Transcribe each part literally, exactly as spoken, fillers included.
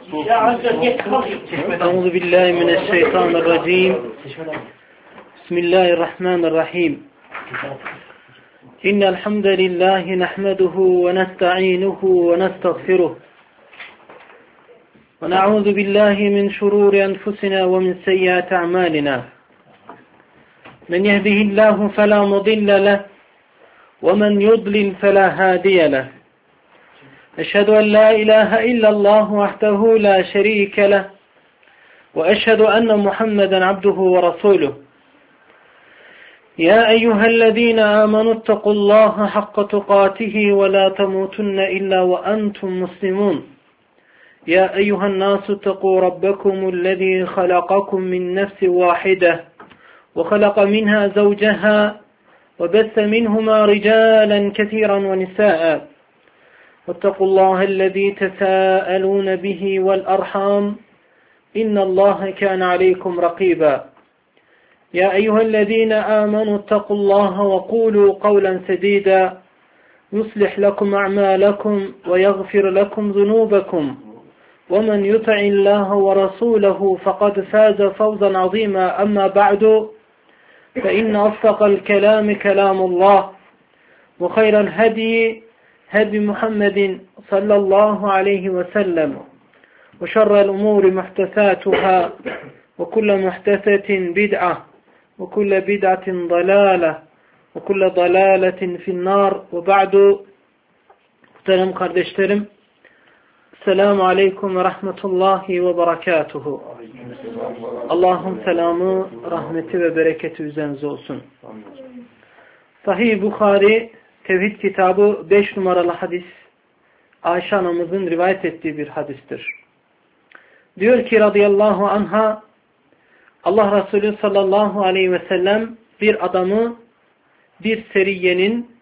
أعوذ بالله من الشيطان الرجيم بسم الله الرحمن الرحيم إن الحمد لله نحمده ونستعينه ونستغفره ونعوذ بالله من شرور أنفسنا ومن سيئات أعمالنا من يهده الله فلا مضل له ومن يضلل فلا هادي له أشهد أن لا إله إلا الله وحده لا شريك له وأشهد أن محمدا عبده ورسوله يا أيها الذين آمنوا اتقوا الله حق تقاته ولا تموتن إلا وأنتم مسلمون يا أيها الناس اتقوا ربكم الذي خلقكم من نفس واحدة وخلق منها زوجها وبث منهما رجالا كثيرا ونساء واتقوا الله الذي تساءلون به والأرحام إن الله كان عليكم رقيبا يا أيها الذين آمنوا اتقوا الله وقولوا قولا سديدا يصلح لكم أعمالكم ويغفر لكم ذنوبكم ومن يطع الله ورسوله فقد فاز فوزا عظيما أما بعد فإن أصدق الكلام كلام الله وخير الهدي هدي محمد صلى الله عليه وسلم وشر الأمور محدثاتها وكل محدثة بدعة وكل بدعة ضلالة وكل ضلالة في النار وبعد. Muhterem kardeşlerim, Selamun Aleyküm ve Rahmetullahi ve Berekatuhu. Allah'ın selamı, rahmeti ve bereketi üzerinize olsun. Sahih Bukhari Tevhid kitabı beş numaralı hadis, Ayşe anamızın rivayet ettiği bir hadistir. Diyor ki radıyallahu anha, Allah Resulü sallallahu aleyhi ve sellem bir adamı bir seriyenin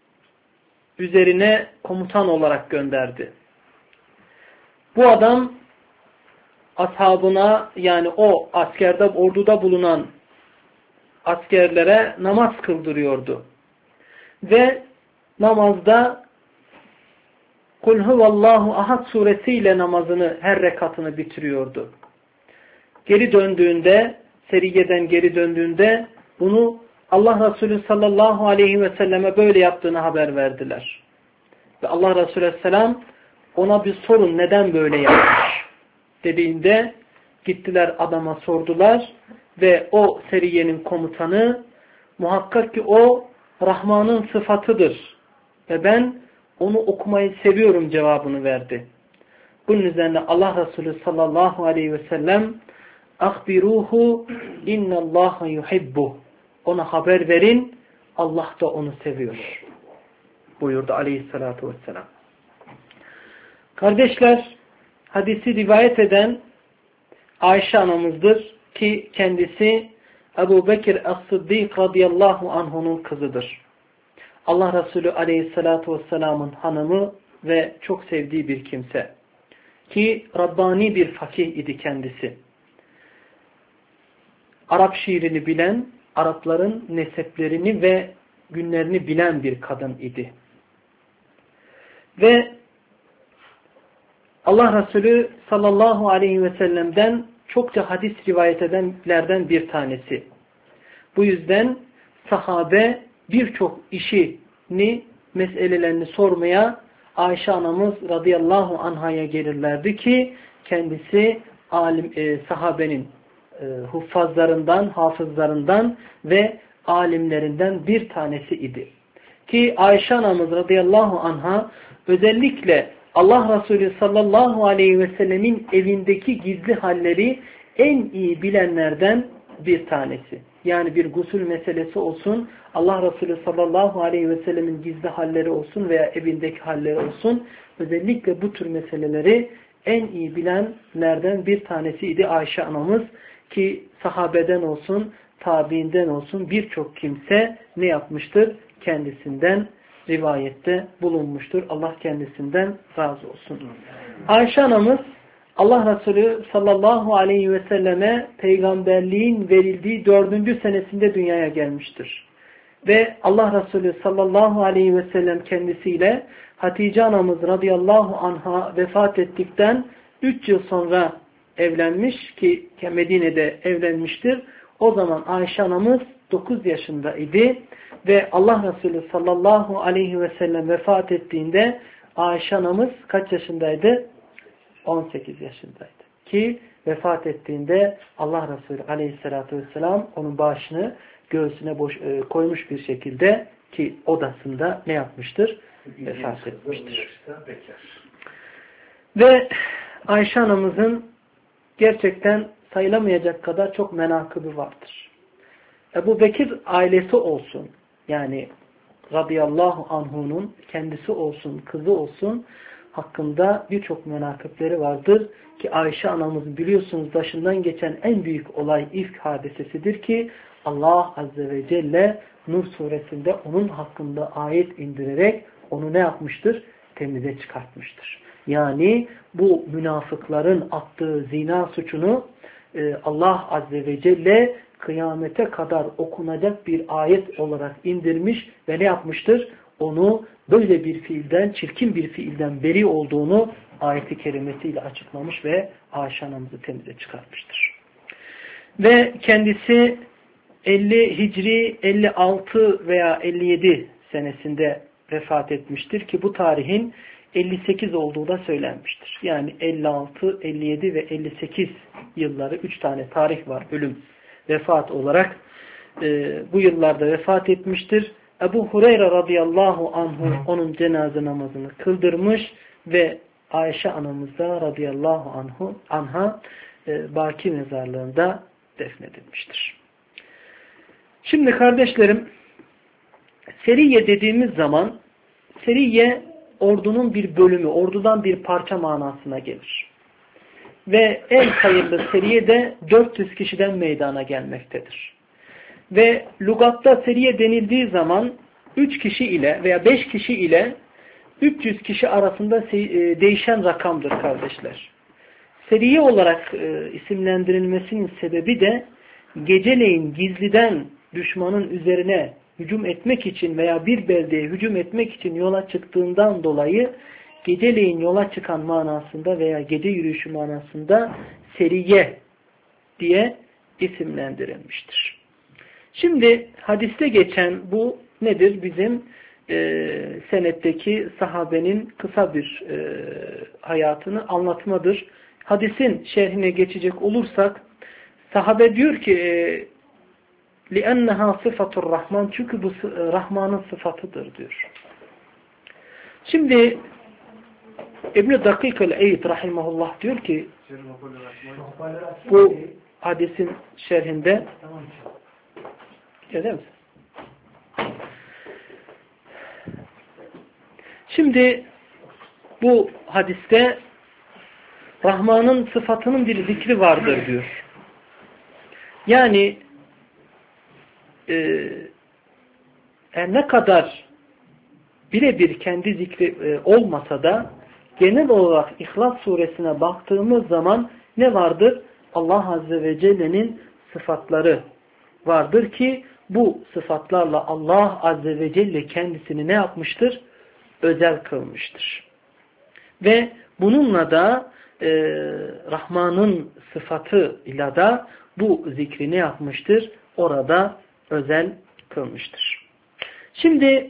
üzerine komutan olarak gönderdi. Bu adam ashabına, yani o askerde, orduda bulunan askerlere namaz kıldırıyordu. Ve namazda Kul huvallahu ahad suresiyle namazını, her rekatını bitiriyordu. Geri döndüğünde, seriyeden geri döndüğünde bunu Allah Resulü sallallahu aleyhi ve selleme böyle yaptığını haber verdiler. Ve Allah Resulü aleyhisselam ona bir sorun, neden böyle yapmış dediğinde gittiler adama sordular ve o seriyenin komutanı, muhakkak ki o Rahman'ın sıfatıdır ve ben onu okumayı seviyorum cevabını verdi. Bunun üzerine Allah Resulü sallallahu aleyhi ve sellem "Ahbiruhu innallaha yuhibbu." Ona haber verin, Allah da onu seviyor buyurdu aleyhissalatu vesselam. Kardeşler, hadisi rivayet eden Ayşe anamızdır ki kendisi Ebu Bekir As-Sıddık radıyallahu anh'unun kızıdır. Allah Resulü aleyhissalatu vesselamın hanımı ve çok sevdiği bir kimse. Ki Rabbani bir fakih idi kendisi. Arap şiirini bilen, Arapların neseplerini ve günlerini bilen bir kadın idi. Ve Allah Resulü sallallahu aleyhi ve sellem'den çokça hadis rivayet edenlerden bir tanesi. Bu yüzden sahabe birçok işini, meselelerini sormaya Ayşe anamız radıyallahu anhaya gelirlerdi ki kendisi alim, e, sahabenin e, huffazlarından, hafızlarından ve alimlerinden bir tanesi idi. Ki Ayşe anamız radıyallahu anha özellikle Allah Resulü sallallahu aleyhi ve sellemin evindeki gizli halleri en iyi bilenlerden bir tanesi. Yani bir gusül meselesi olsun, Allah Resulü sallallahu aleyhi ve sellemin gizli halleri olsun veya evindeki halleri olsun, özellikle bu tür meseleleri en iyi bilenlerden bir tanesiydi Ayşe anamız ki sahabeden olsun, tabiinden olsun birçok kimse ne yapmıştır? Kendisinden rivayette bulunmuştur. Allah kendisinden razı olsun. Ayşe anamız Allah Resulü sallallahu aleyhi ve selleme peygamberliğin verildiği dördüncü senesinde dünyaya gelmiştir. Ve Allah Resulü sallallahu aleyhi ve sellem kendisiyle Hatice anamız radıyallahu anha vefat ettikten üç yıl sonra evlenmiş ki Medine'de evlenmiştir. O zaman Ayşe anamız dokuz yaşında idi ve Allah Resulü sallallahu aleyhi ve sellem vefat ettiğinde Ayşe anamız kaç yaşındaydı? on sekiz yaşındaydı. Ki vefat ettiğinde Allah Resulü aleyhissalatü vesselam onun başını göğsüne boş, e, koymuş bir şekilde ki odasında ne yapmıştır? Vefat etmiştir. Ve Ayşe anamızın gerçekten sayılamayacak kadar çok menakıbı vardır. Ebu Bekir ailesi olsun, yani radıyallahu anhu'nun kendisi olsun, kızı olsun hakkında birçok menakıpleri vardır ki Ayşe anamız biliyorsunuz başından geçen en büyük olay ifk hadisesidir ki Allah Azze ve Celle Nur suresinde onun hakkında ayet indirerek onu ne yapmıştır? Temize çıkartmıştır. Yani bu münafıkların attığı zina suçunu Allah Azze ve Celle kıyamete kadar okunacak bir ayet olarak indirmiş ve ne yapmıştır? Onu böyle bir fiilden, çirkin bir fiilden beri olduğunu ayeti kerimesiyle açıklamış ve Ayşe anamızı temize çıkartmıştır. Ve kendisi elli Hicri elli altı veya elli yedi senesinde vefat etmiştir ki bu tarihin elli sekiz olduğu da söylenmiştir. Yani elli altı, elli yedi ve elli sekiz yılları üç tane tarih var ölüm, vefat olarak e, bu yıllarda vefat etmiştir. Ebu Hureyre radıyallahu anhu onun cenaze namazını kıldırmış ve Ayşe anamız da radıyallahu anhu anha e, Baki mezarlığında defnedilmiştir. Şimdi kardeşlerim, seriye dediğimiz zaman seriye ordunun bir bölümü, ordudan bir parça manasına gelir. Ve en hayırlı seriye de dört yüz kişiden meydana gelmektedir. Ve lugatta seriye denildiği zaman üç kişi ile veya beş kişi ile üç yüz kişi arasında değişen rakamdır kardeşler. Seriye olarak isimlendirilmesinin sebebi de geceleyin gizliden düşmanın üzerine hücum etmek için veya bir beldeye hücum etmek için yola çıktığından dolayı geceleyin yola çıkan manasında veya gece yürüyüşü manasında seriye diye isimlendirilmiştir. Şimdi hadiste geçen bu nedir? Bizim e, senetteki sahabenin kısa bir e, hayatını anlatmadır. Hadisin şerhine geçecek olursak sahabe diyor ki e, لِأَنَّهَا صِفَةُ الرَّحْمَنِ çünkü bu Rahman'ın sıfatıdır diyor. Şimdi İbn-i Dakik el-Eyd rahimahullah diyor ki bu hadisin şerhinde görüyor musun? Şimdi bu hadiste Rahman'ın sıfatının bir zikri vardır diyor. Yani e, ne kadar birebir kendi zikri e, olmasa da genel olarak İhlas suresine baktığımız zaman ne vardır? Allah Azze ve Celle'nin sıfatları vardır ki bu sıfatlarla Allah Azze ve Celle kendisini ne yapmıştır? Özel kılmıştır. Ve bununla da e, Rahman'ın sıfatıyla da bu zikri ne yapmıştır? Orada özel kılmıştır. Şimdi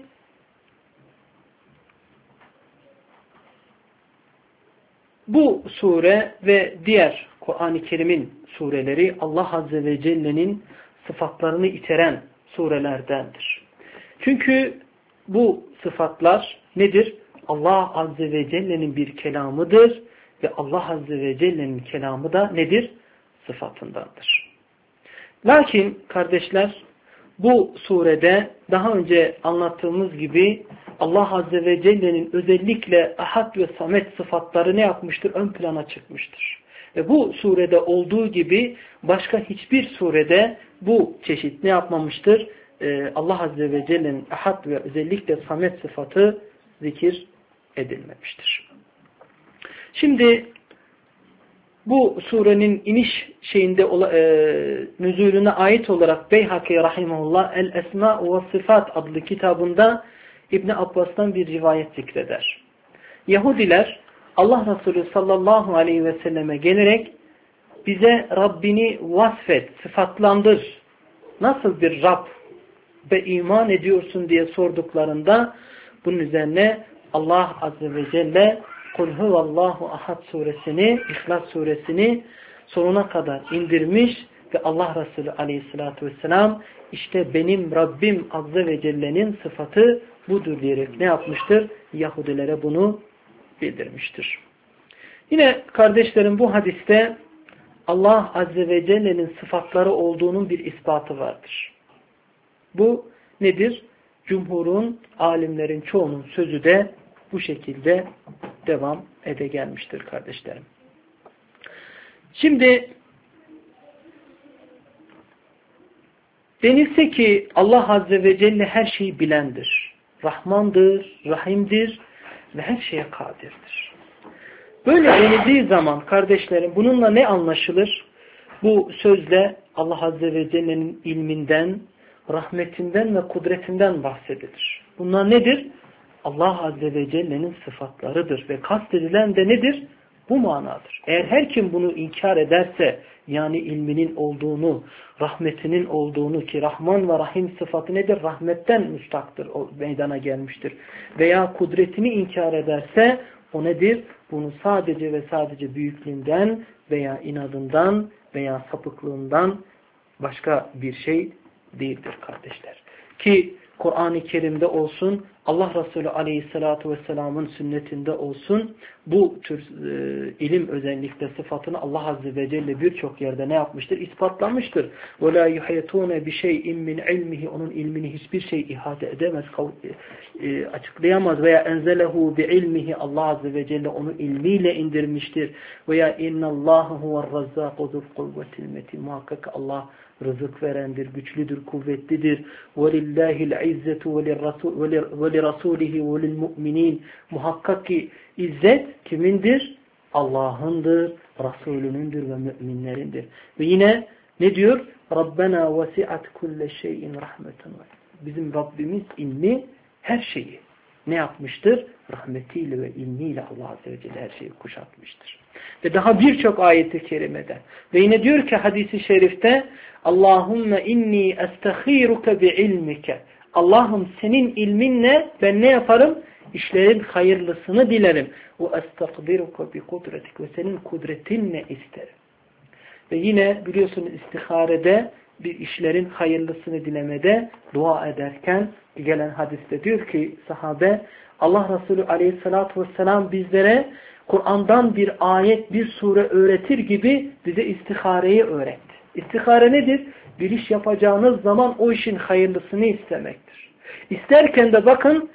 bu sure ve diğer Kur'an-ı Kerim'in sureleri Allah Azze ve Celle'nin sıfatlarını içeren surelerdendir. Çünkü bu sıfatlar nedir? Allah Azze ve Celle'nin bir kelamıdır ve Allah Azze ve Celle'nin kelamı da nedir? Sıfatındandır. Lakin kardeşler bu surede daha önce anlattığımız gibi Allah Azze ve Celle'nin özellikle ahad ve samet sıfatları ne yapmıştır? Ön plana çıkmıştır. Ve bu surede olduğu gibi başka hiçbir surede bu çeşit ne yapmamıştır? Ee, Allah Azze ve Celle'nin ahad ve özellikle samet sıfatı zikir edilmemiştir. Şimdi bu surenin iniş şeyinde e, nüzulüne ait olarak Beyhaki rahimahullah El Esma ve Sıfat adlı kitabında İbn Abbas'tan bir rivayet zikreder. Yahudiler Allah Resulü sallallahu aleyhi ve selleme gelerek bize Rabbini vasfet, sıfatlandır. Nasıl bir Rab ve iman ediyorsun diye sorduklarında bunun üzerine Allah Azze ve Celle Kul huvallahu ahad suresini, İhlas suresini sonuna kadar indirmiş ve Allah Resulü aleyhissalatü vesselam işte benim Rabbim Azze ve Celle'nin sıfatı budur diyerek ne yapmıştır? Yahudilere bunu bildirmiştir. Yine kardeşlerim bu hadiste Allah Azze ve Celle'nin sıfatları olduğunun bir ispatı vardır. Bu nedir? Cumhurun, alimlerin çoğunun sözü de bu şekilde devam ede gelmiştir kardeşlerim. Şimdi denilse ki Allah Azze ve Celle her şeyi bilendir. Rahmandır, Rahim'dir ve her şeye kadirdir. Böyle denildiği zaman kardeşlerim bununla ne anlaşılır? Bu sözle Allah Azze ve Celle'nin ilminden, rahmetinden ve kudretinden bahsedilir. Bunlar nedir? Allah Azze ve Celle'nin sıfatlarıdır ve kastedilen de nedir? Bu manadır. Eğer her kim bunu inkar ederse, yani ilminin olduğunu, rahmetinin olduğunu ki Rahman ve Rahim sıfatı nedir? Rahmetten müstaktır, o meydana gelmiştir. Veya kudretini inkar ederse o nedir? Bunu sadece ve sadece büyüklüğünden veya inadından veya sapıklığından başka bir şey değildir kardeşler. Ki Kur'an-ı Kerim'de olsun, Allah Resulü Aleyhisselatü Vesselam'ın sünnetinde olsun, bu tür e, ilim özellikle sıfatını Allah Azze ve Celle birçok yerde ne yapmıştır? İspatlamıştır. وَلَا يُحَيَتُونَ بِشَيْءٍ مِّنْ عِلْمِهِ Onun ilmini hiçbir şey ihate edemez, e, açıklayamaz. Veya enzelehu bi'ilmihi Allah Azze ve Celle onu ilmiyle indirmiştir. Veya innallâhu huve'r-razzâku zul-kuvvetil metin Muhakkak Allah rızık verendir, güçlüdür, kuvvetlidir. وَلِلَّهِ الْعِزَّةُ وَلِرَسُولِهِ وَلِلْمُؤْمِنِينَ Muhakkak ki izzet kimindir? Allah'ındır, Resulünündür ve müminlerindir. Ve yine ne diyor? رَبَّنَا وَسِعَتْ كُلَّ شَيْءٍ رَحْمَةً Bizim Rabbimiz ilmi her şeyi ne yapmıştır? Rahmetiyle ve ilmiyle Allah Azze ve Celle her şeyi kuşatmıştır. Ve daha birçok ayeti kerimede. Ve yine diyor ki hadisi şerifte Allahümme inni estaghiruke bi ilmike Allah'ım senin ilminle ben ne yaparım? İşlerin hayırlısını dilerim. Ve estagdiruke bi kudretik ve senin kudretinle isterim. Ve yine biliyorsunuz istiharede bir işlerin hayırlısını dilemede dua ederken gelen hadiste diyor ki sahabe Allah Resulü Aleyhisselatü Vesselam bizlere Kur'an'dan bir ayet, bir sure öğretir gibi bize istihareyi öğretti. İstihare nedir? Bir iş yapacağınız zaman o işin hayırlısını istemektir. İsterken de bakın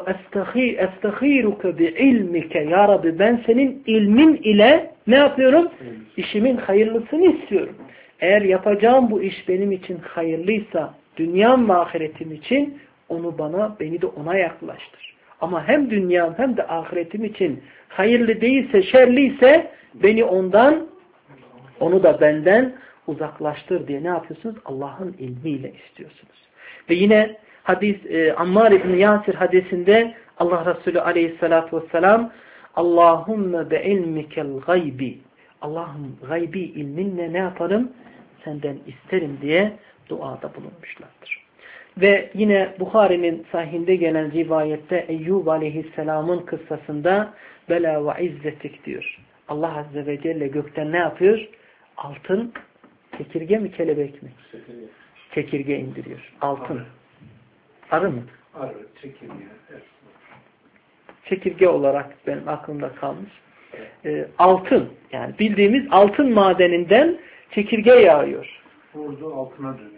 وَاَسْتَخِيرُكَ بِعِلْمِكَ Ya Rabbi ben senin ilmin ile ne yapıyorum? İşimin hayırlısını istiyorum. Eğer yapacağım bu iş benim için hayırlıysa dünyam ve ahiretim için onu bana, beni de ona yaklaştır. Ama hem dünyam hem de ahiretim için hayırlı değilse, şerliyse beni ondan, onu da benden uzaklaştır diye ne yapıyorsunuz? Allah'ın ilmiyle istiyorsunuz. Ve yine hadis e, Ammar İbni Yasir hadisinde Allah Resulü Aleyhisselatü Vesselam Allahümme be ilmikel gaybi Allah'ım gaybi ilminle ne yaparım? Senden isterim diye duada bulunmuşlardır. Ve yine Bukhari'nin sahihinde gelen rivayette Eyyub Aleyhisselam'ın kıssasında bela ve izzetik diyor. Allah Azze ve Celle gökten ne yapıyor? Altın, çekirge mi kelebek mi? Çekirge. Çekirge indiriyor. Altın. Arı, Arı mı? Arı, çekirge. Evet. Çekirge olarak benim aklımda kalmış. Ee, altın, yani bildiğimiz altın madeninden çekirge yağıyor. Vurdu altına dönüyor.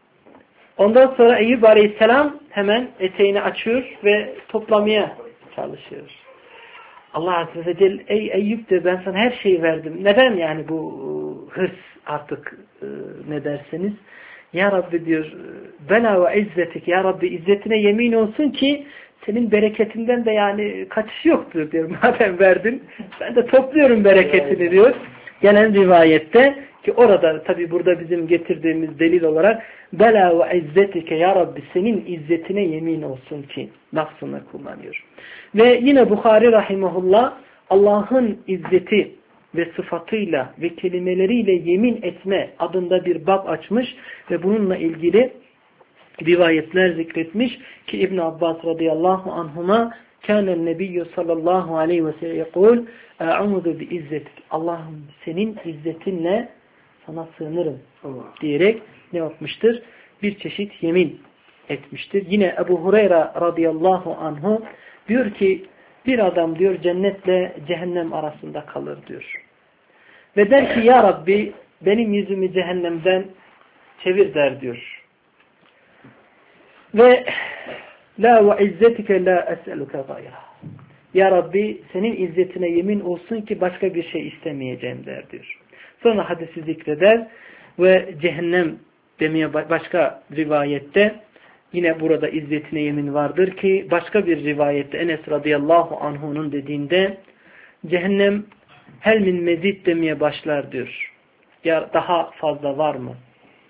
Ondan sonra Eyyub Aleyhisselam hemen eteğini açıyor ve toplamaya çalışıyor. Allah Azze ve Celle ey Eyyub de ben sana her şeyi verdim. Neden yani bu hırs artık ne derseniz? Ya Rabbi diyor bela ve izzetik Ya Rabbi izzetine yemin olsun ki senin bereketinden de yani kaçış yoktur diyor. Madem verdin ben de topluyorum bereketini diyor. Gelen rivayette ki orada tabi burada bizim getirdiğimiz delil olarak bela ve izzetike Ya Rabbi senin izzetine yemin olsun ki lafzını kullanıyor. Ve yine Bukhari rahimahullah Allah'ın izzeti ve sıfatıyla ve kelimeleriyle yemin etme adında bir bab açmış ve bununla ilgili rivayetler zikretmiş ki İbn Abbas radıyallahu anhuma kânen nebiyyü sallallahu aleyhi ve sellem yekul e'ûzu bi izzetik. Allah'ım senin izzetinle sana sığınırım diyerek ne yapmıştır? Bir çeşit yemin etmiştir. Yine Ebu Hureyre radıyallahu anhu diyor ki bir adam diyor cennetle cehennem arasında kalır diyor. Ve der ki ya Rabbi benim yüzümü cehennemden çevir der diyor. Ve la ve izzetike la es'eluke gayra. Ya Rabbi senin izzetine yemin olsun ki başka bir şey istemeyeceğim der diyor. Sonra hadisi zikreder ve cehennem demeye başka rivayette yine burada izzetine yemin vardır ki başka bir rivayette Enes radıyallahu anhu'nun dediğinde cehennem hel min mezid demeye başlar diyor. Ya daha fazla var mı?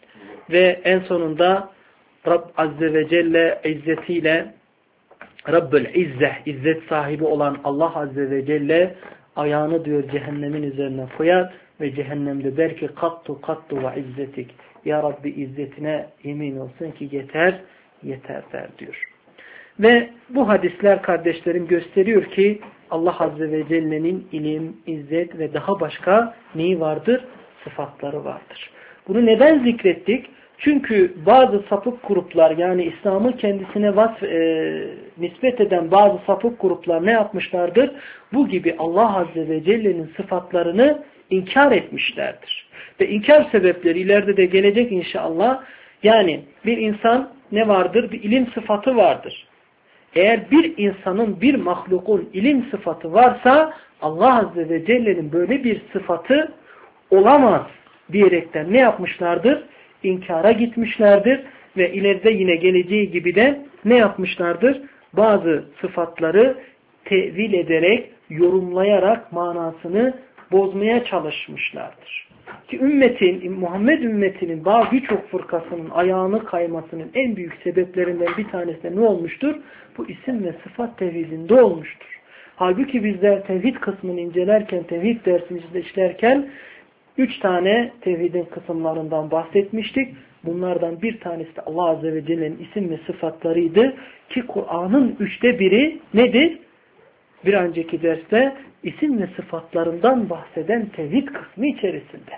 Ve en sonunda Rab Azze ve Celle izzetiyle Rabbül İzzeh, izzet sahibi olan Allah Azze ve Celle ayağını diyor cehennemin üzerine koyar ve cehennemde der ki kattu kattu ve izzetik. Ya Rabbi izzetine yemin olsun ki yeter, yeter der diyor. Ve bu hadisler kardeşlerim gösteriyor ki Allah Azze ve Celle'nin ilim, izzet ve daha başka neyi vardır? Sıfatları vardır. Bunu neden zikrettik? Çünkü bazı sapık gruplar yani İslam'ı kendisine vasf, e, nispet eden bazı sapık gruplar ne yapmışlardır? Bu gibi Allah Azze ve Celle'nin sıfatlarını inkar etmişlerdir. Ve inkar sebepleri ileride de gelecek inşallah. Yani bir insan ne vardır? Bir ilim sıfatı vardır. Eğer bir insanın, bir mahlukun ilim sıfatı varsa Allah Azze ve Celle'nin böyle bir sıfatı olamaz diyerekten ne yapmışlardır? İnkara gitmişlerdir ve ileride yine geleceği gibi de ne yapmışlardır? Bazı sıfatları tevil ederek, yorumlayarak manasını bozmaya çalışmışlardır. Ki ümmetin, Muhammed ümmetinin bazı birçok fırkasının ayağını kaymasının en büyük sebeplerinden bir tanesi de ne olmuştur? Bu isim ve sıfat tevhidinde olmuştur. Halbuki bizler tevhid kısmını incelerken, tevhid dersini işlerken üç tane tevhidin kısımlarından bahsetmiştik. Bunlardan bir tanesi de Allah Azze ve Celle'nin isim ve sıfatlarıydı. Ki Kur'an'ın üçte biri nedir? Bir önceki derste isim ve sıfatlarından bahseden tevhid kısmı içerisinde.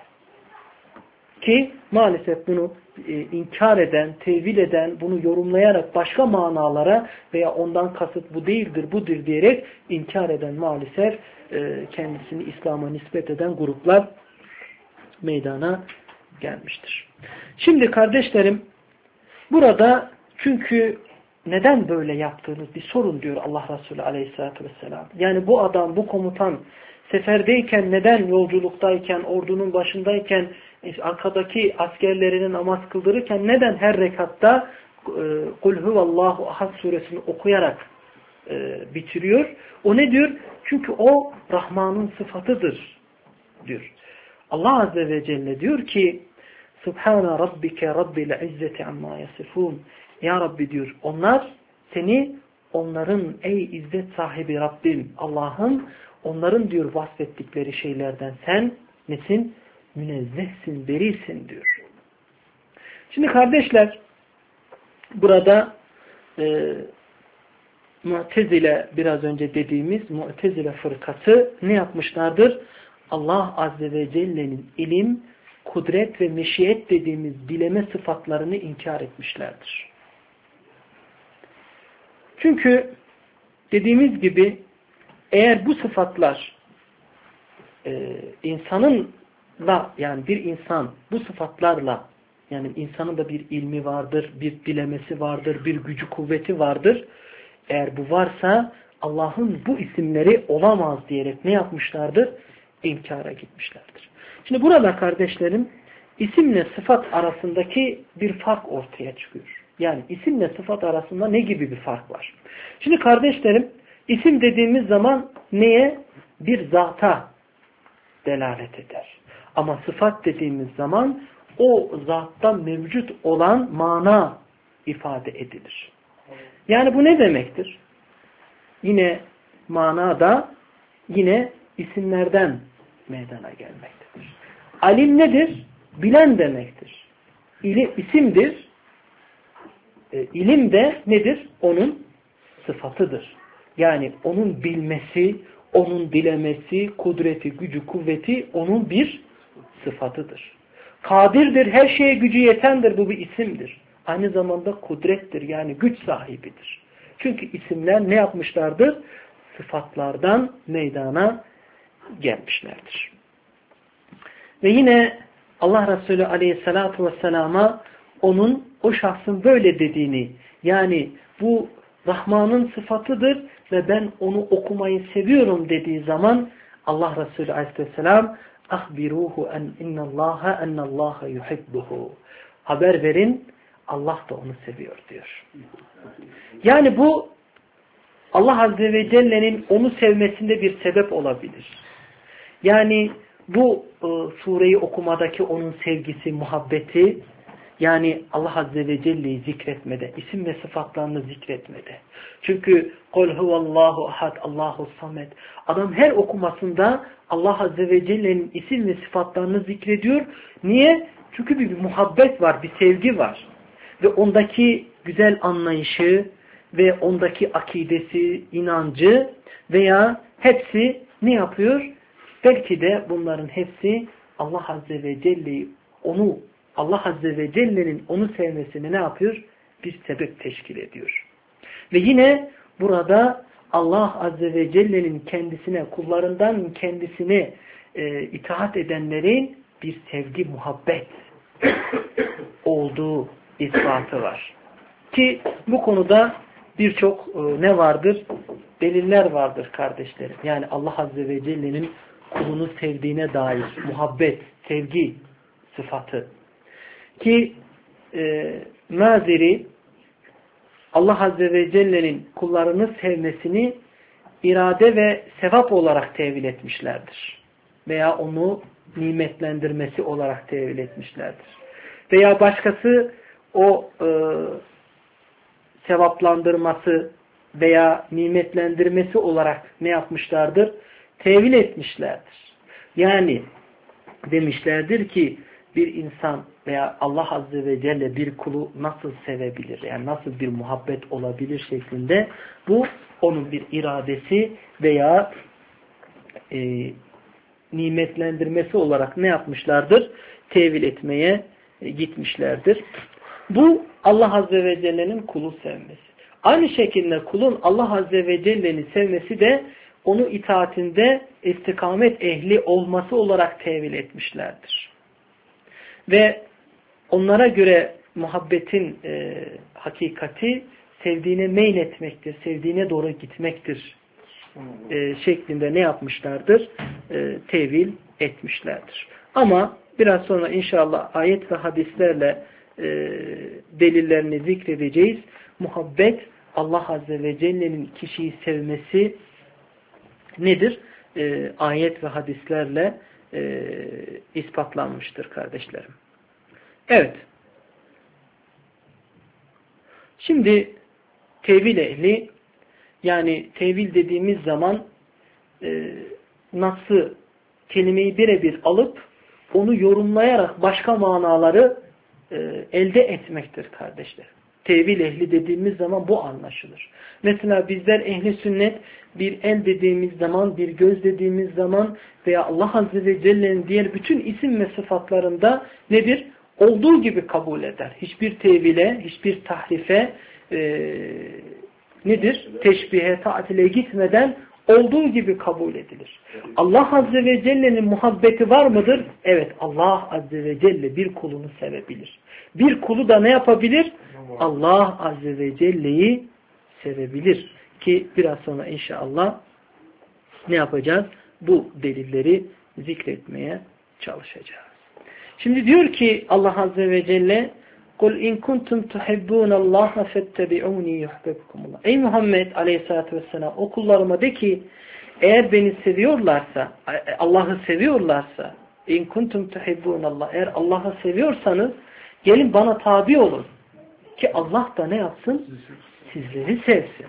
Ki maalesef bunu e, inkar eden, tevil eden, bunu yorumlayarak başka manalara veya ondan kasıt bu değildir, budur diyerek inkar eden maalesef e, kendisini İslam'a nispet eden gruplar meydana gelmiştir. Şimdi kardeşlerim burada çünkü neden böyle yaptığınız bir sorun diyor Allah Resulü Aleyhisselatü Vesselam. Yani bu adam, bu komutan seferdeyken neden yolculuktayken, ordunun başındayken arkadaki askerlerinin namaz kıldırırken neden her rekatta Kul huvallahu ahad suresini okuyarak e, bitiriyor? O ne diyor? Çünkü o Rahman'ın sıfatıdır diyor. Allah Azze ve Celle diyor ki Subhane Rabbike Rabbil İzzeti amma yasifun. Ya Rabbi diyor onlar seni onların ey izzet sahibi Rabbim Allah'ın onların diyor vasfettikleri şeylerden sen nesin? Münezzehsin, berisin diyor. Şimdi kardeşler burada e, Mu'tezile biraz önce dediğimiz Mu'tezile fırkası ne yapmışlardır? Allah Azze ve Celle'nin ilim, kudret ve meşiyet dediğimiz bileme sıfatlarını inkar etmişlerdir. Çünkü dediğimiz gibi eğer bu sıfatlar e, insanınla yani bir insan bu sıfatlarla yani insanın da bir ilmi vardır, bir dilemesi vardır, bir gücü kuvveti vardır. Eğer bu varsa Allah'ın bu isimleri olamaz diyerek ne yapmışlardır? İnkara gitmişlerdir. Şimdi burada kardeşlerim isimle sıfat arasındaki bir fark ortaya çıkıyor. Yani isimle sıfat arasında ne gibi bir fark var? Şimdi kardeşlerim isim dediğimiz zaman neye? Bir zata delalet eder. Ama sıfat dediğimiz zaman o zatta mevcut olan mana ifade edilir. Yani bu ne demektir? Yine manada yine isimlerden meydana gelmektedir. Alim nedir? Bilen demektir. İli, isimdir. E, ilim de nedir? Onun sıfatıdır. Yani onun bilmesi, onun dilemesi, kudreti, gücü, kuvveti onun bir sıfatıdır. Kadirdir, her şeye gücü yetendir. Bu bir isimdir. Aynı zamanda kudrettir. Yani güç sahibidir. Çünkü isimler ne yapmışlardır? Sıfatlardan meydana gelmişlerdir. Ve yine Allah Resulü Aleyhisselatü Vesselam'a onun o şahsın böyle dediğini, yani bu Rahman'ın sıfatıdır ve ben onu okumayı seviyorum dediği zaman Allah Resulü Aleyhisselam ahbiruhu en innallaha ennallaha yuhibbuhu. Haber verin, Allah da onu seviyor diyor. Yani bu Allah Azze ve Celle'nin onu sevmesinde bir sebep olabilir. Yani bu e, sureyi okumadaki onun sevgisi, muhabbeti, yani Allah Azze ve Celle'yi zikretmede, isim ve sıfatlarını zikretmede. Çünkü قُلْ هُوَ اللّٰهُ اَحَدْ اللّٰهُ الصَّمَدْ. Adam her okumasında Allah Azze ve Celle'nin isim ve sıfatlarını zikrediyor. Niye? Çünkü bir, bir muhabbet var, bir sevgi var. Ve ondaki güzel anlayışı ve ondaki akidesi, inancı veya hepsi ne yapıyor? Belki de bunların hepsi Allah Azze ve Celle'yi onu Allah Azze ve Celle'nin onu sevmesini ne yapıyor? Bir sebep teşkil ediyor. Ve yine burada Allah Azze ve Celle'nin kendisine, kullarından kendisine e, itaat edenlerin bir sevgi, muhabbet olduğu ispatı var. Ki bu konuda birçok e, ne vardır? Deliller vardır kardeşlerim. Yani Allah Azze ve Celle'nin kulunu sevdiğine dair muhabbet, sevgi sıfatı. Ki e, Maziri Allah Azze ve Celle'nin kullarını sevmesini irade ve sevap olarak tevil etmişlerdir. Veya onu nimetlendirmesi olarak tevil etmişlerdir. Veya başkası o e, sevaplandırması veya nimetlendirmesi olarak ne yapmışlardır? Tevil etmişlerdir. Yani demişlerdir ki bir insan veya Allah Azze ve Celle bir kulu nasıl sevebilir? Yani nasıl bir muhabbet olabilir şeklinde bu onun bir iradesi veya e, nimetlendirmesi olarak ne yapmışlardır? Tevil etmeye e, gitmişlerdir. Bu Allah Azze ve Celle'nin kulu sevmesi. Aynı şekilde kulun Allah Azze ve Celle'ni sevmesi de onu itaatinde istikamet ehli olması olarak tevil etmişlerdir. Ve onlara göre muhabbetin e, hakikati sevdiğine meyletmektir, sevdiğine doğru gitmektir e, şeklinde ne yapmışlardır? E, tevil etmişlerdir. Ama biraz sonra inşallah ayet ve hadislerle e, delillerini zikredeceğiz. Muhabbet, Allah Azze ve Celle'nin kişiyi sevmesi nedir? E, ayet ve hadislerle e, ispatlanmıştır kardeşlerim. Evet. Şimdi tevil ehli, yani tevil dediğimiz zaman e, nasıl kelimeyi birebir alıp onu yorumlayarak başka manaları e, elde etmektir kardeşlerim. Tevil ehli dediğimiz zaman bu anlaşılır. Mesela bizler ehli sünnet bir el dediğimiz zaman, bir göz dediğimiz zaman veya Allah Azze ve Celle'nin diğer bütün isim ve sıfatlarında nedir? Olduğu gibi kabul eder. Hiçbir tevile, hiçbir tahrife e, nedir? Teşbihe, tatile gitmeden olduğu gibi kabul edilir. Allah Azze ve Celle'nin muhabbeti var mıdır? Evet, Allah Azze ve Celle bir kulunu sevebilir. Bir kulu da ne yapabilir? Allah Azze ve Celle'yi sevebilir. Ki biraz sonra inşallah ne yapacağız? Bu delilleri zikretmeye çalışacağız. Şimdi diyor ki Allah Azze ve Celle قُلْ اِنْ كُنْتُمْ تُحِبُّونَ اللّٰهَ فَاتَّبِعُونِي يُحْبَبْكُمُ اللّٰهِ Ey Muhammed Aleyhisselatü Vesselam, o kullarıma de ki eğer beni seviyorlarsa, Allah'ı seviyorlarsa, اِنْ كُنْتُمْ تُحِبُّونَ اللّٰهِ eğer Allah'ı seviyorsanız gelin bana tabi olun. Ki Allah da ne yapsın? Sizleri sevsin.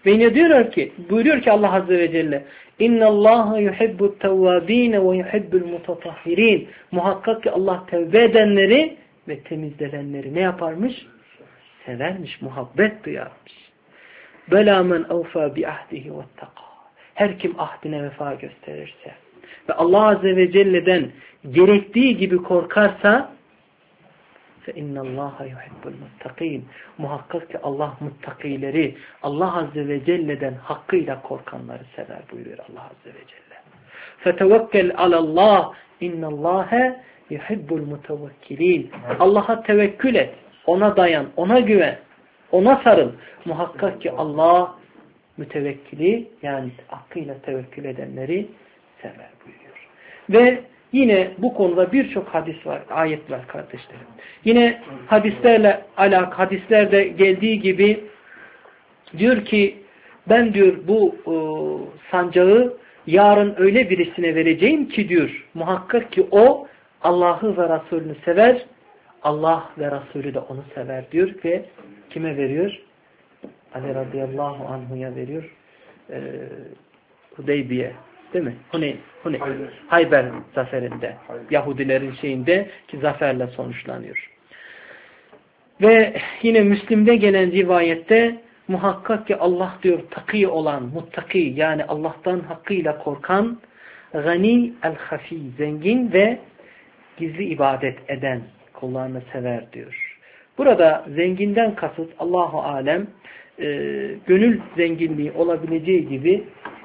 Ve yine diyorlar ki, buyuruyor ki Allah Azze ve Celle, İnna Allaha yuhibbut tevvabine ve yuhibbul mutatahhirin. Muhakkak ki Allah tevbe edenleri ve temizlenenleri ne yaparmış? Severmiş, muhabbet duyarmış. Bela men evfa bi ahdihi vettaka. Her kim ahdine vefa gösterirse ve Allah Azze ve Celle'den gerektiği gibi korkarsa فَاِنَّ اللّٰهَ يُحِبُّ الْمُتَّقِينَ. Muhakkak ki Allah muttakileri, Allah Azze ve Celle'den hakkıyla korkanları sever buyuruyor Allah Azze ve Celle. فَتَوَكَّلْ عَلَى اللّٰهِ اِنَّ اللّٰهَ يُحِبُّ الْمُتَوَكِّلِينَ. Allah'a tevekkül et, ona dayan, ona güven, ona sarıl. Muhakkak ki Allah mütevekkili, yani hakkıyla tevekkül edenleri sever buyuruyor. Ve yine bu konuda birçok hadis var, ayet var kardeşlerim. Yine hadislerle alak, hadislerde geldiği gibi diyor ki ben diyor bu e, sancağı yarın öyle birisine vereceğim ki diyor muhakkak ki o Allah'ı ve Resulünü sever, Allah ve Resulü de onu sever diyor ve kime veriyor? Ali radıyallahu anhu'ya veriyor. E, Hudeybiye. Değil mi? Huneyn, Huneyn. Hayber. Hayber zaferinde. Hayber. Yahudilerin şeyinde ki zaferle sonuçlanıyor. Ve yine Müslim'de gelen rivayette muhakkak ki Allah diyor takî olan, muttaki yani Allah'tan hakkıyla korkan, gani el-hafi, zengin ve gizli ibadet eden kullarını sever diyor. Burada zenginden kasıt Allahu alem e, gönül zenginliği olabileceği gibi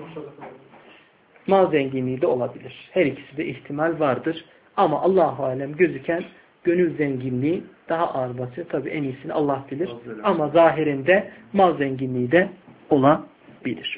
mal zenginliği de olabilir. Her ikisi de ihtimal vardır. Ama Allahu alem gözüken gönül zenginliği daha ağır basıyor. Tabi en iyisini Allah bilir. Ama zahirinde mal zenginliği de olabilir.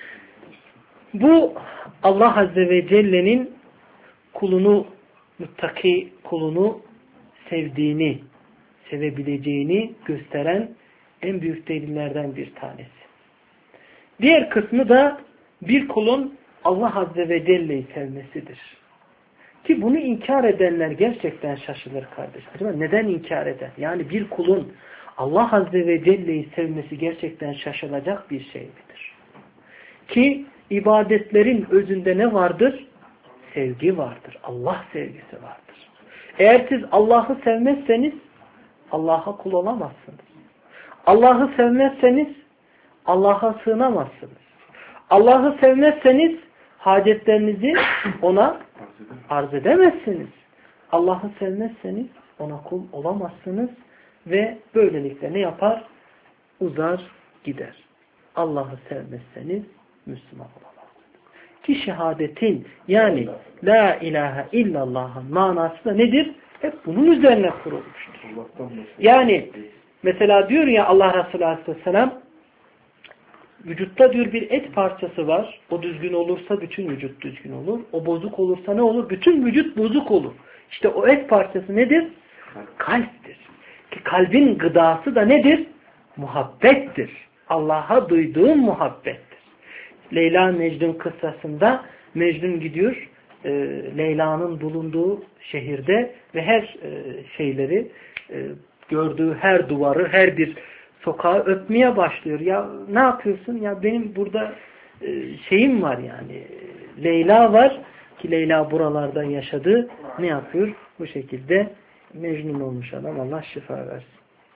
Bu Allah Azze ve Celle'nin kulunu, muttaki kulunu sevdiğini, sevebileceğini gösteren en büyük delillerden bir tanesi. Diğer kısmı da bir kulun Allah Azze ve Celle'yi sevmesidir. Ki bunu inkar edenler gerçekten şaşılır kardeşlerim. Neden inkar eder? Yani bir kulun Allah Azze ve Celle'yi sevmesi gerçekten şaşılacak bir şey midir? Ki ibadetlerin özünde ne vardır? Sevgi vardır. Allah sevgisi vardır. Eğer siz Allah'ı sevmezseniz Allah'a kul olamazsınız. Allah'ı sevmezseniz Allah'a sığınamazsınız. Allah'ı sevmezseniz hacetlerinizi ona arz edemezsiniz. Allah'ı sevmezseniz ona kul olamazsınız ve böylelikle ne yapar? Uzar gider. Allah'ı sevmezseniz Müslüman olamazsınız. Ki şehadetin yani la ilahe illallah'ın manası da nedir? Hep bunun üzerine kurulmuştur. Yani mesela diyor ya Allah Resulü Aleyhisselam vücutta diyor bir et parçası var. O düzgün olursa bütün vücut düzgün olur. O bozuk olursa ne olur? Bütün vücut bozuk olur. İşte o et parçası nedir? Kalptir. Ki kalbin gıdası da nedir? Muhabbettir. Allah'a duyduğun muhabbettir. Leyla Mecnun kıssasında Mecnun gidiyor e, Leyla'nın bulunduğu şehirde ve her e, şeyleri e, gördüğü her duvarı, her bir sokağı öpmeye başlıyor. Ya ne yapıyorsun? Ya benim burada e, şeyim var yani. Leyla var ki Leyla buralarda yaşadı. Ne yapıyor? Bu şekilde Mecnun olmuş adam. Allah şifa versin.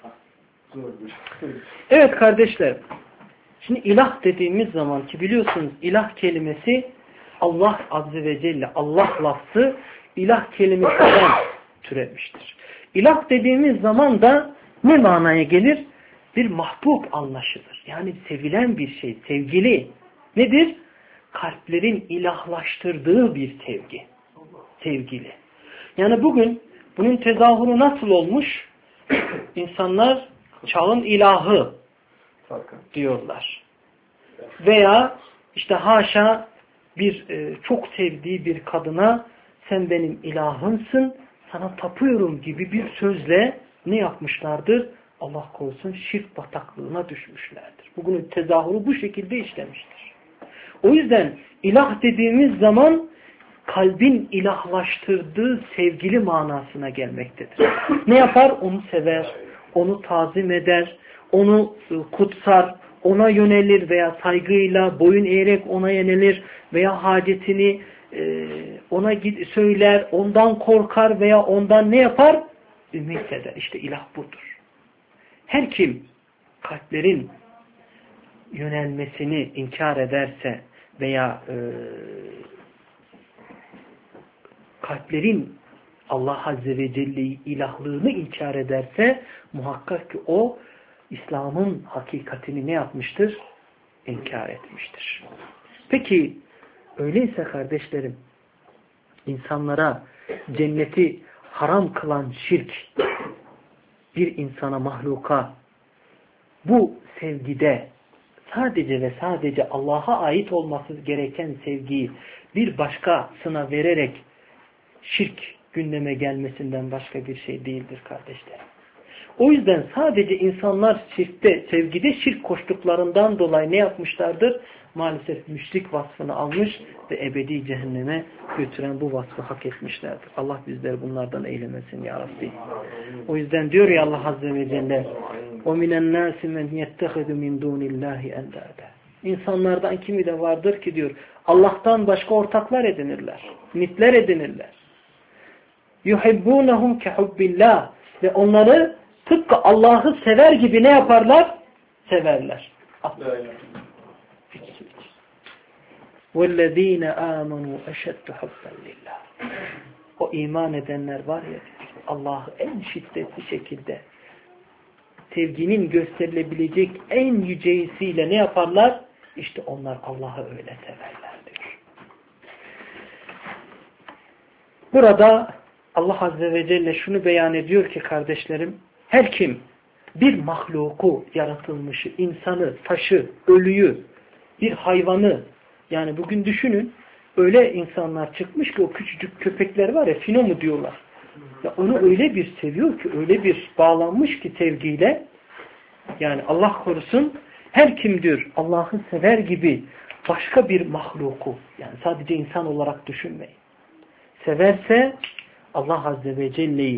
Evet kardeşler. Şimdi ilah dediğimiz zaman ki biliyorsunuz ilah kelimesi Allah Azze ve Celle, Allah lafzı ilah kelimesinden türemiştir. İlah dediğimiz zaman da ne manaya gelir? Bir mahbub anlaşılır. Yani sevilen bir şey, sevgili. Nedir? Kalplerin ilahlaştırdığı bir sevgi. Sevgili. Yani bugün bunun tezahürü nasıl olmuş? İnsanlar çağın ilahı diyorlar. Veya işte haşa bir e, çok sevdiği bir kadına sen benim ilahımsın, sana tapıyorum gibi bir sözle ne yapmışlardır? Allah korusun şirk bataklığına düşmüşlerdir. Bugünün tezahürü bu şekilde işlemiştir. O yüzden ilah dediğimiz zaman kalbin ilahlaştırdığı sevgili manasına gelmektedir. Ne yapar? Onu sever, onu tazim eder, onu kutsar, ona yönelir veya saygıyla boyun eğerek ona yönelir veya hacetini e, ona git söyler, ondan korkar veya ondan ne yapar? Ümit eder. İşte ilah budur. Her kim kalplerin yönelmesini inkar ederse veya e, kalplerin Allah Azze ve Celle'yi ilahlığını inkar ederse muhakkak ki o İslam'ın hakikatini ne yapmıştır? İnkar etmiştir. Peki öyleyse kardeşlerim, insanlara cenneti haram kılan şirk bir insana, mahluka bu sevgide sadece ve sadece Allah'a ait olması gereken sevgiyi bir başkasına vererek şirk gündeme gelmesinden başka bir şey değildir kardeşlerim. O yüzden sadece insanlar şirkte, sevgide şirk koştuklarından dolayı ne yapmışlardır? Maalesef müşrik vasfını almış ve ebedi cehenneme götüren bu vasfı hak etmişlerdir. Allah bizleri bunlardan eylemesin ya Rabbi. O yüzden diyor ya Allah Azze ve Celle وَمِنَ النَّاسِ مَنْ يَتَّخِذُ مِنْ دُونِ اللّٰهِ اَنْدَادًا. İnsanlardan kimi de vardır ki diyor Allah'tan başka ortaklar edinirler. Nitler edinirler. يُحِبُّونَهُمْ كَحُبِّ اللّٰهِ. Ve onları tıpkı Allah'ı sever gibi ne yaparlar? Severler. وَالَّذ۪ينَ آمَنُوا اَشَدُّ حُبًّا لِلّٰهِ. O iman edenler var ya, Allah'ı en şiddetli şekilde sevginin gösterilebilecek en yüceysiyle ne yaparlar? İşte onlar Allah'ı öyle severler diyor. Burada Allah Azze ve Celle şunu beyan ediyor ki kardeşlerim, her kim bir mahluku, yaratılmışı, insanı, taşı, ölüyü, bir hayvanı, yani bugün düşünün, öyle insanlar çıkmış ki o küçücük köpekler var ya, fino mu diyorlar. Ya onu öyle bir seviyor ki, öyle bir bağlanmış ki sevgiyle, yani Allah korusun, her kim diyor Allah'ı sever gibi başka bir mahluku, yani sadece insan olarak düşünmeyin, severse Allah Azze ve Celle'yi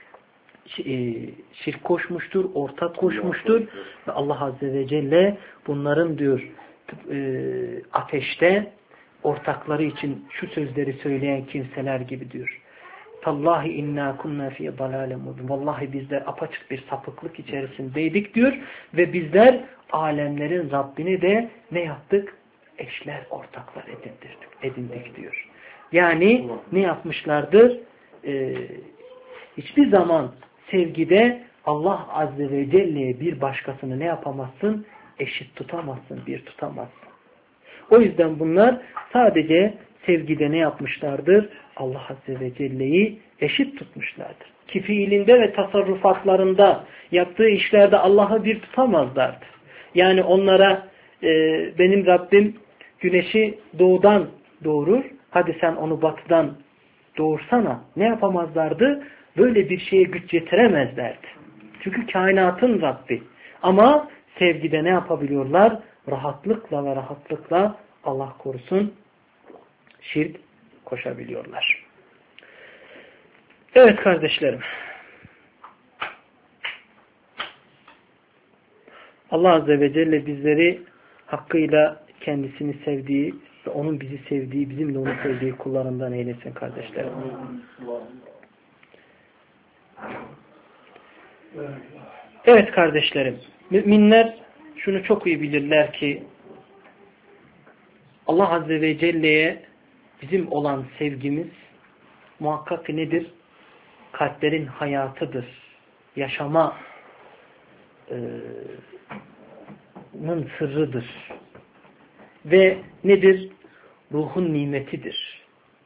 şirk koşmuştur, ortak koşmuştur ve Allah Azze ve Celle bunların diyor ateşte ortakları için şu sözleri söyleyen kimseler gibi diyor. Tallahi inna kunna fi dalalin mubin. Vallahi bizler apaçık bir sapıklık içerisindeydik diyor ve bizler alemlerin Rabbini de ne yaptık? Eşler, ortaklar edindirdik, edindik diyor. Yani ne yapmışlardır? Ee, hiçbir zaman sevgide Allah Azze ve Celle'ye bir başkasını ne yapamazsın? Eşit tutamazsın, bir tutamazsın. O yüzden bunlar sadece sevgide ne yapmışlardır? Allah Azze ve Celle'yi eşit tutmuşlardır. Ki fiilinde ve tasarrufatlarında yaptığı işlerde Allah'ı bir tutamazlardı. Yani onlara e, benim Rabbim güneşi doğudan doğurur, hadi sen onu batıdan doğursana, ne yapamazlardı? Böyle bir şeye güç yetiremezlerdi. Çünkü kainatın Rabbi. Ama sevgide ne yapabiliyorlar? Rahatlıkla ve rahatlıkla Allah korusun şirk koşabiliyorlar. Evet kardeşlerim. Allah Azze ve Celle bizleri hakkıyla kendisini sevdiği ve onun bizi sevdiği, bizim de onu sevdiği kullarından eylesin kardeşlerim. Evet kardeşlerim. Müminler şunu çok iyi bilirler ki Allah Azze ve Celle'ye bizim olan sevgimiz muhakkak nedir? Kalplerin hayatıdır. Yaşama e, nın sırrıdır. Ve nedir? Ruhun nimetidir.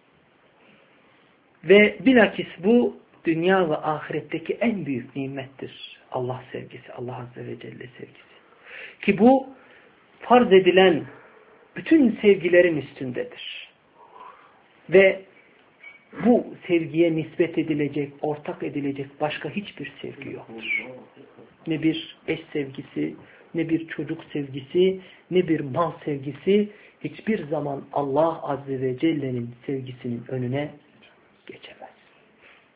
Ve bilakis bu dünya ve ahiretteki en büyük nimettir. Allah sevgisi, Allah Azze ve Celle sevgisi. Ki bu farz edilen bütün sevgilerin üstündedir. Ve bu sevgiye nispet edilecek, ortak edilecek başka hiçbir sevgi yoktur. Ne bir eş sevgisi, ne bir çocuk sevgisi, ne bir mal sevgisi hiçbir zaman Allah Azze ve Celle'nin sevgisinin önüne geçemez.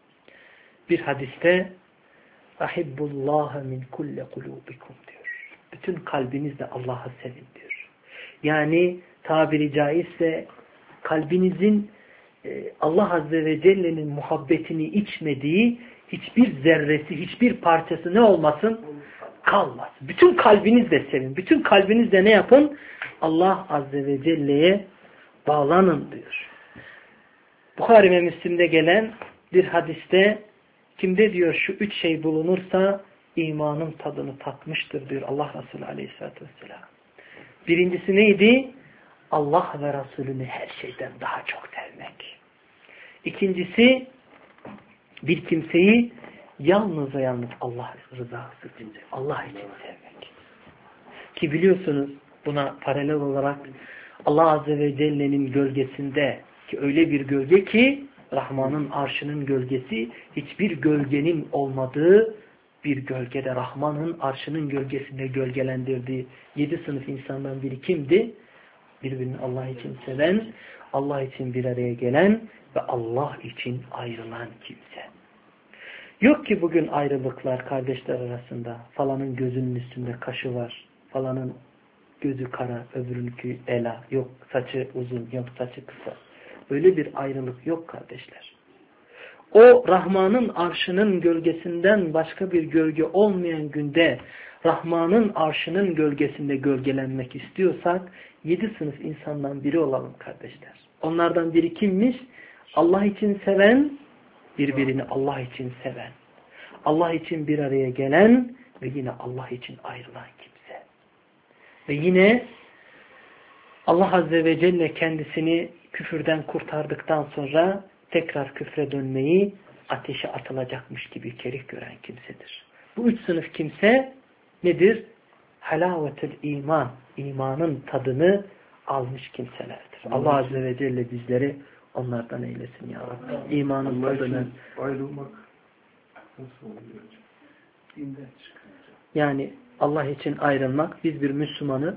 Bir hadiste ahibbullaha min kulle kulubikum diyor. bütün kalbinizle Allah'a sevin diyor. Yani tabiri caizse kalbinizin Allah Azze ve Celle'nin muhabbetini içmediği hiçbir zerresi, hiçbir parçası ne olmasın? Kalmasın. Bütün kalbinizle sevin. Bütün kalbinizle ne yapın? Allah Azze ve Celle'ye bağlanın diyor. Buhari ve Müslim'de gelen bir hadiste kimde diyor şu üç şey bulunursa imanın tadını tatmıştır diyor Allah Resulü Aleyhisselatü Vesselam. Birincisi neydi? Allah ve Resulünü her şeyden daha çok sevmek. İkincisi bir kimseyi yalnız ve yalnız Allah rızası için, Allah için sevmek. Ki biliyorsunuz buna paralel olarak Allah Azze ve Celle'nin gölgesinde ki öyle bir gölge ki Rahman'ın arşının gölgesi hiçbir gölgenin olmadığı bir gölgede Rahman'ın arşının gölgesinde gölgelendirdiği yedi sınıf insandan biri kimdi? Birbirini Allah için seven, Allah için bir araya gelen ve Allah için ayrılan kimse. Yok ki bugün ayrılıklar kardeşler arasında. Falanın gözünün üstünde kaşı var. Falanın gözü kara, öbürünkü ela. Yok saçı uzun, yok saçı kısa. Öyle bir ayrılık yok kardeşler. O Rahman'ın arşının gölgesinden başka bir gölge olmayan günde Rahman'ın arşının gölgesinde gölgelenmek istiyorsak yedi sınıf insandan biri olalım kardeşler. Onlardan biri kimmiş? Allah için seven, birbirini Allah için seven. Allah için bir araya gelen ve yine Allah için ayrılan kimse. Ve yine Allah Azze ve Celle kendisini küfürden kurtardıktan sonra tekrar küfre dönmeyi ateşe atılacakmış gibi kerih gören kimsedir. Bu üç sınıf kimse nedir? Halavetül iman, imanın tadını almış kimselerdir. Allah Azze ve Celle bizleri onlardan eylesin ya Rabbi. İmanın tadını ayrılmak nasıl oluyor? Dinden çıkınca. Yani Allah için ayrılmak, biz bir Müslümanı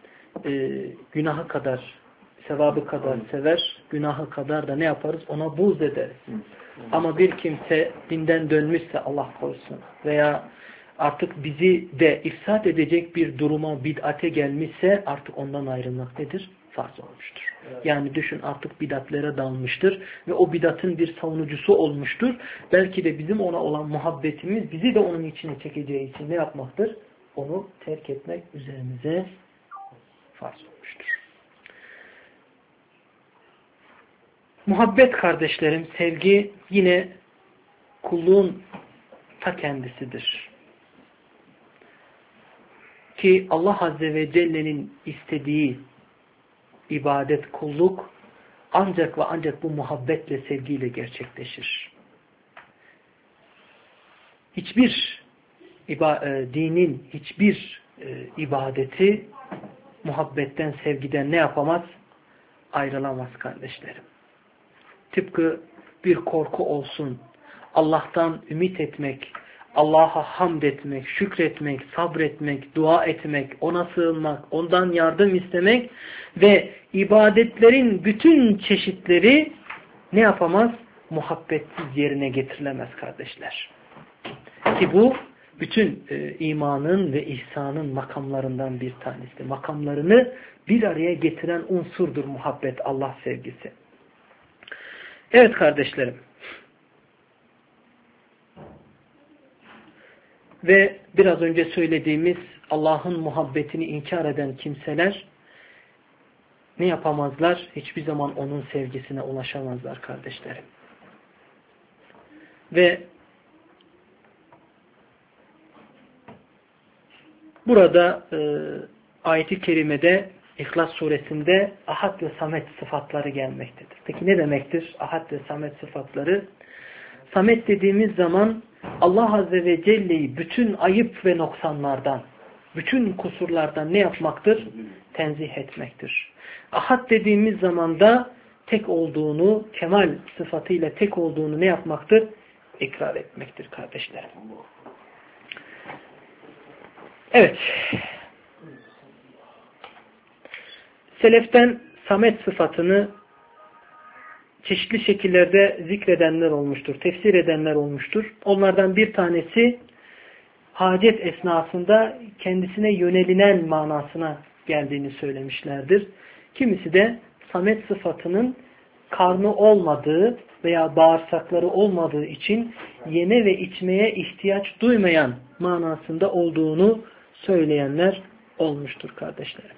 e, günahı kadar, sevabı kadar sever, günahı kadar da ne yaparız? Ona buğz ederiz. Ama bir kimse dinden dönmüşse Allah korusun veya artık bizi de ifsad edecek bir duruma, bid'ate gelmişse artık ondan ayrılmak nedir? Farz olmuştur. Evet. Yani düşün artık bid'atlere dalmıştır ve o bid'atın bir savunucusu olmuştur. Belki de bizim ona olan muhabbetimiz bizi de onun içine çekeceği için ne yapmaktır? Onu terk etmek üzerimize farz olmuştur. Muhabbet kardeşlerim, sevgi yine kulluğun ta kendisidir. Ki Allah Azze ve Celle'nin istediği ibadet, kulluk ancak ve ancak bu muhabbetle, sevgiyle gerçekleşir. Hiçbir dinin hiçbir ibadeti muhabbetten, sevgiden ne yapamaz? Ayrılamaz kardeşlerim. Tıpkı bir korku olsun, Allah'tan ümit etmek, Allah'a hamd etmek, şükretmek, sabretmek, dua etmek, ona sığınmak, ondan yardım istemek ve ibadetlerin bütün çeşitleri ne yapamaz? Muhabbetsiz yerine getirilemez kardeşler. Ki bu bütün e, imanın ve ihsanın makamlarından bir tanesi. Makamlarını bir araya getiren unsurdur muhabbet, Allah sevgisi. Evet kardeşlerim. Ve biraz önce söylediğimiz Allah'ın muhabbetini inkar eden kimseler ne yapamazlar? Hiçbir zaman onun sevgisine ulaşamazlar kardeşlerim. Ve burada e, ayet-i kerimede İhlas suresinde Ahad ve Samet sıfatları gelmektedir. Peki ne demektir Ahad ve Samet sıfatları? Samet dediğimiz zaman Allah Azze ve Celle'yi bütün ayıp ve noksanlardan, bütün kusurlardan ne yapmaktır? Tenzih etmektir. Ahad dediğimiz zaman da tek olduğunu, kemal sıfatıyla tek olduğunu ne yapmaktır? İkrar etmektir kardeşlerim. Evet. Seleften Samet sıfatını çeşitli şekillerde zikredenler olmuştur, tefsir edenler olmuştur. Onlardan bir tanesi hacet esnasında kendisine yönelinen manasına geldiğini söylemişlerdir. Kimisi de samet sıfatının karnı olmadığı veya bağırsakları olmadığı için yeme ve içmeye ihtiyaç duymayan manasında olduğunu söyleyenler olmuştur kardeşlerim.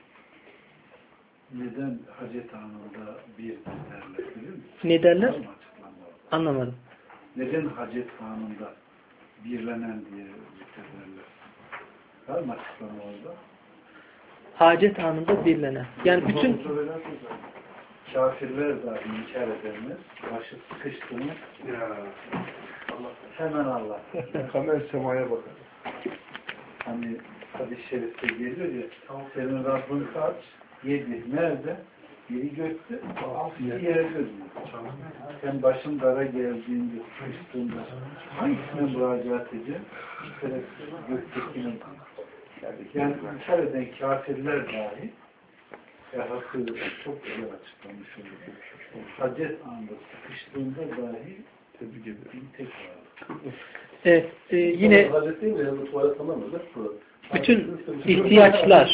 Neden hacet anında bir derler biliyor musun? Ne derler? Anlamadım. Neden hacet anında birlenen diye zikrederler? Var mı açıklama orada? Hacet anında birlenen. Yani bütün kafirler dahi inkar edilmez. Başı sıkıştığını ya Allah, hemen Allah. Kamer semaya bakar. Hani hadis-i şerifte geliyor ya, senin Rabbin kaç? Yedi. Nerede? Biri gökte, altı yerde diyor. Sen başın dara geldiğinde, sıkıştığında hangisine müracaat edeceksin? Şerefsiz göktekinin. Yani inkar eden kafirler dahi ya hakkıyla çok güzel açıklamış oluyor. Hacet anında sıkıştığında dahi tebrik ediyorum. Tekrar. Evet, e, yine bütün ihtiyaçlar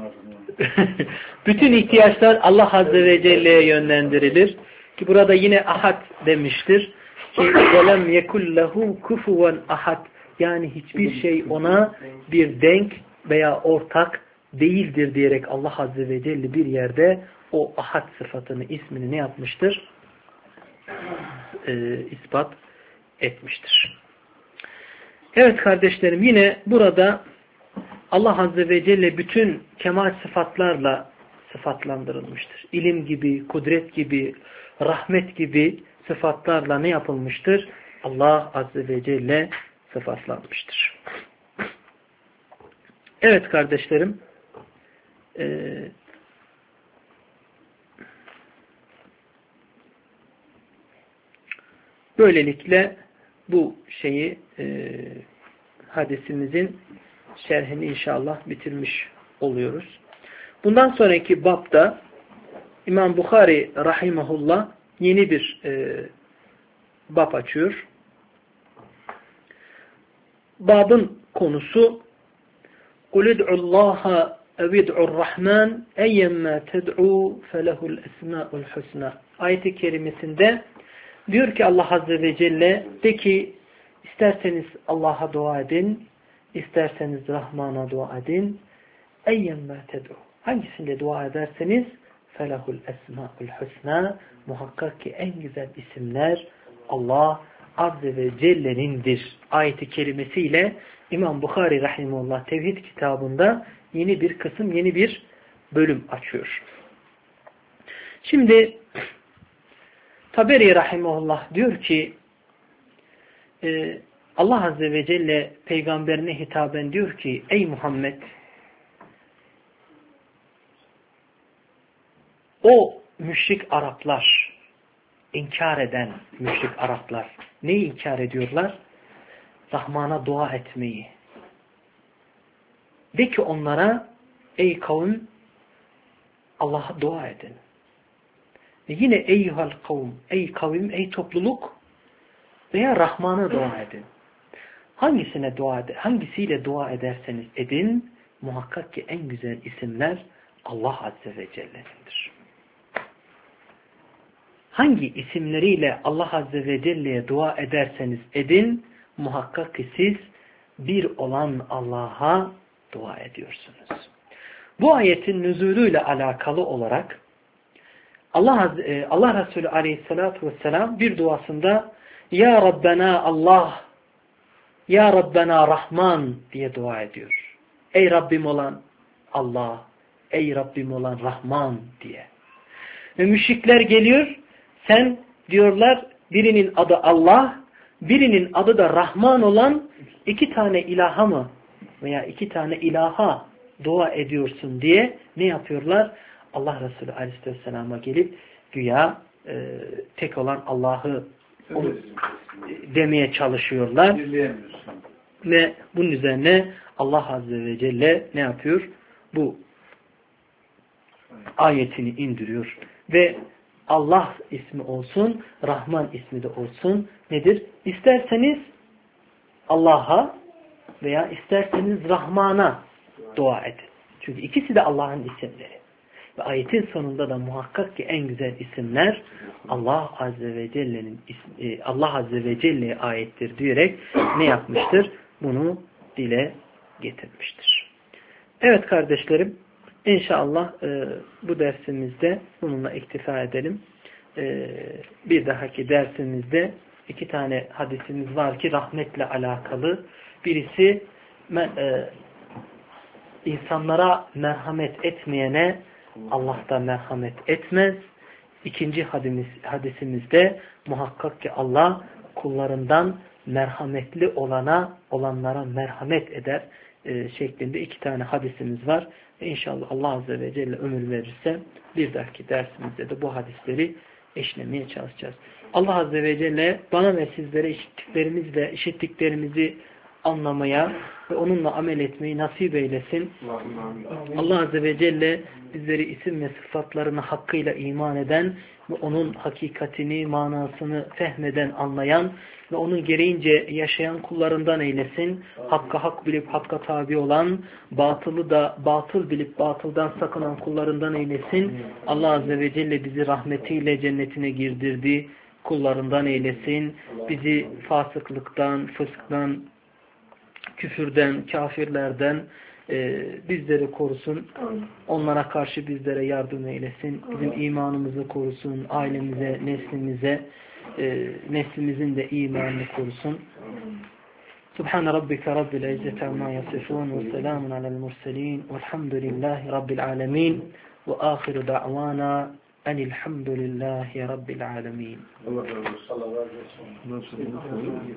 bütün ihtiyaçlar Allah Azze ve Celle'ye yönlendirilir. Ki burada yine ahad demiştir. Ki وَلَمْ يَكُلْ لَهُ كُفُوًا ahad. Yani hiçbir şey ona bir denk veya ortak değildir diyerek Allah Azze ve Celle bir yerde o ahad sıfatını, ismini ne yapmıştır? Ee, ispat etmiştir. Evet kardeşlerim, yine burada Allah Azze ve Celle bütün kemal sıfatlarla sıfatlandırılmıştır. İlim gibi, kudret gibi, rahmet gibi sıfatlarla ne yapılmıştır? Allah Azze ve Celle sıfatlanmıştır. Evet kardeşlerim, e, böylelikle bu şeyi e, hadisimizin şerhini inşallah bitirmiş oluyoruz. Bundan sonraki babda İmam Bukhari rahimahullah yeni bir e, bab açıyor. Babın konusu قُلِ ادْعُ اللّٰهَ اَوِدْعُ الرَّحْمَانِ اَيَّمَّا تَدْعُوا فَلَهُ الْاَسْمَاءُ الْحُسْنَى ayet-i kerimesinde diyor ki Allah Azze ve Celle, de ki isterseniz Allah'a dua edin, isterseniz Rahman'a dua edin. اَيَّمَّا تَدْعُوا hangisinde dua ederseniz فَلَهُ الْاَسْمَاءُ الْحُسْنَى muhakkak ki en güzel isimler Allah Azze ve Celle'nindir. Ayet-i kerimesiyle İmam Bukhari rahimehullah Tevhid kitabında yeni bir kısım, yeni bir bölüm açıyor. Şimdi Taberi rahimehullah diyor ki e, Allah Azze ve Celle peygamberine hitaben diyor ki ey Muhammed, o müşrik Araplar, inkar eden müşrik Araplar neyi inkar ediyorlar? Rahman'a dua etmeyi. De ki onlara ey kavim Allah'a dua edin. Ve yine eyyuhal kavm, ey kavim, ey topluluk veya Rahman'a dua edin. Hangisine dua eder, hangisiyle dua ederseniz edin, muhakkak ki en güzel isimler Allah Azze ve Celle'nindir. Hangi isimleriyle Allah Azze ve Celle'ye dua ederseniz edin, muhakkak ki siz bir olan Allah'a dua ediyorsunuz. Bu ayetin nüzulüyle alakalı olarak Allah, Allah Resulü Aleyhisselatü Vesselam bir duasında Ya Rabbena Allah, Ya Rabbena Rahman diye dua ediyor. Ey Rabbim olan Allah, ey Rabbim olan Rahman diye. Ve müşrikler geliyor, sen diyorlar birinin adı Allah, birinin adı da Rahman olan iki tane ilaha mı veya iki tane ilaha dua ediyorsun diye ne yapıyorlar? Allah Resulü Aleyhisselam'a gelip güya e, tek olan Allah'ı demeye çalışıyorlar. Ve bunun üzerine Allah Azze ve Celle ne yapıyor? Bu ayetini indiriyor. Ve Allah ismi olsun, Rahman ismi de olsun. Nedir? İsterseniz Allah'a, veya isterseniz Rahman'a dua edin. Çünkü ikisi de Allah'ın isimleri. Ve ayetin sonunda da muhakkak ki en güzel isimler Allah Azze ve Celle'nin Allah Azze ve Celle'ye aittir diyerek ne yapmıştır? Bunu dile getirmiştir. Evet kardeşlerim, İnşallah e, bu dersimizde bununla iktifa edelim. E, bir dahaki dersimizde iki tane hadisimiz var ki rahmetle alakalı. Birisi e, insanlara merhamet etmeyene Allah da merhamet etmez. İkinci hadis, hadisimizde muhakkak ki Allah kullarından merhametli olana olanlara merhamet eder e, şeklinde iki tane hadisimiz var. Ve inşallah Allah Azze ve Celle ömür verirse bir dahaki dersimizde de bu hadisleri eşlemeye çalışacağız. Allah Azze ve Celle bana ve sizlere işittiklerimizle işittiklerimizi anlamaya ve onunla amel etmeyi nasip eylesin. Allah Azze ve Celle bizleri isim ve sıfatlarına hakkıyla iman eden ve onun hakikatini, manasını fehmeden, anlayan ve onun gereğince yaşayan kullarından eylesin. Hakka hak bilip hakka tabi olan, batılı da batıl bilip batıldan sakınan kullarından eylesin. Allah Azze ve Celle bizi rahmetiyle cennetine girdirdi. Kullarından eylesin. Bizi fasıklıktan, fısktan, küfürden, kafirlerden e, bizleri korusun. Onlara karşı bizlere yardım eylesin. Bizim imanımızı korusun. Ailemize, neslimize, e, neslimizin de imanını korusun. Subhan rabbika rabbil izzati amma yasifun ve selamun alel murselin velhamdülillahi rabbil alamin ve ahiru da'vana enilhamdülillahi rabbil alamin. Allah razı olsun.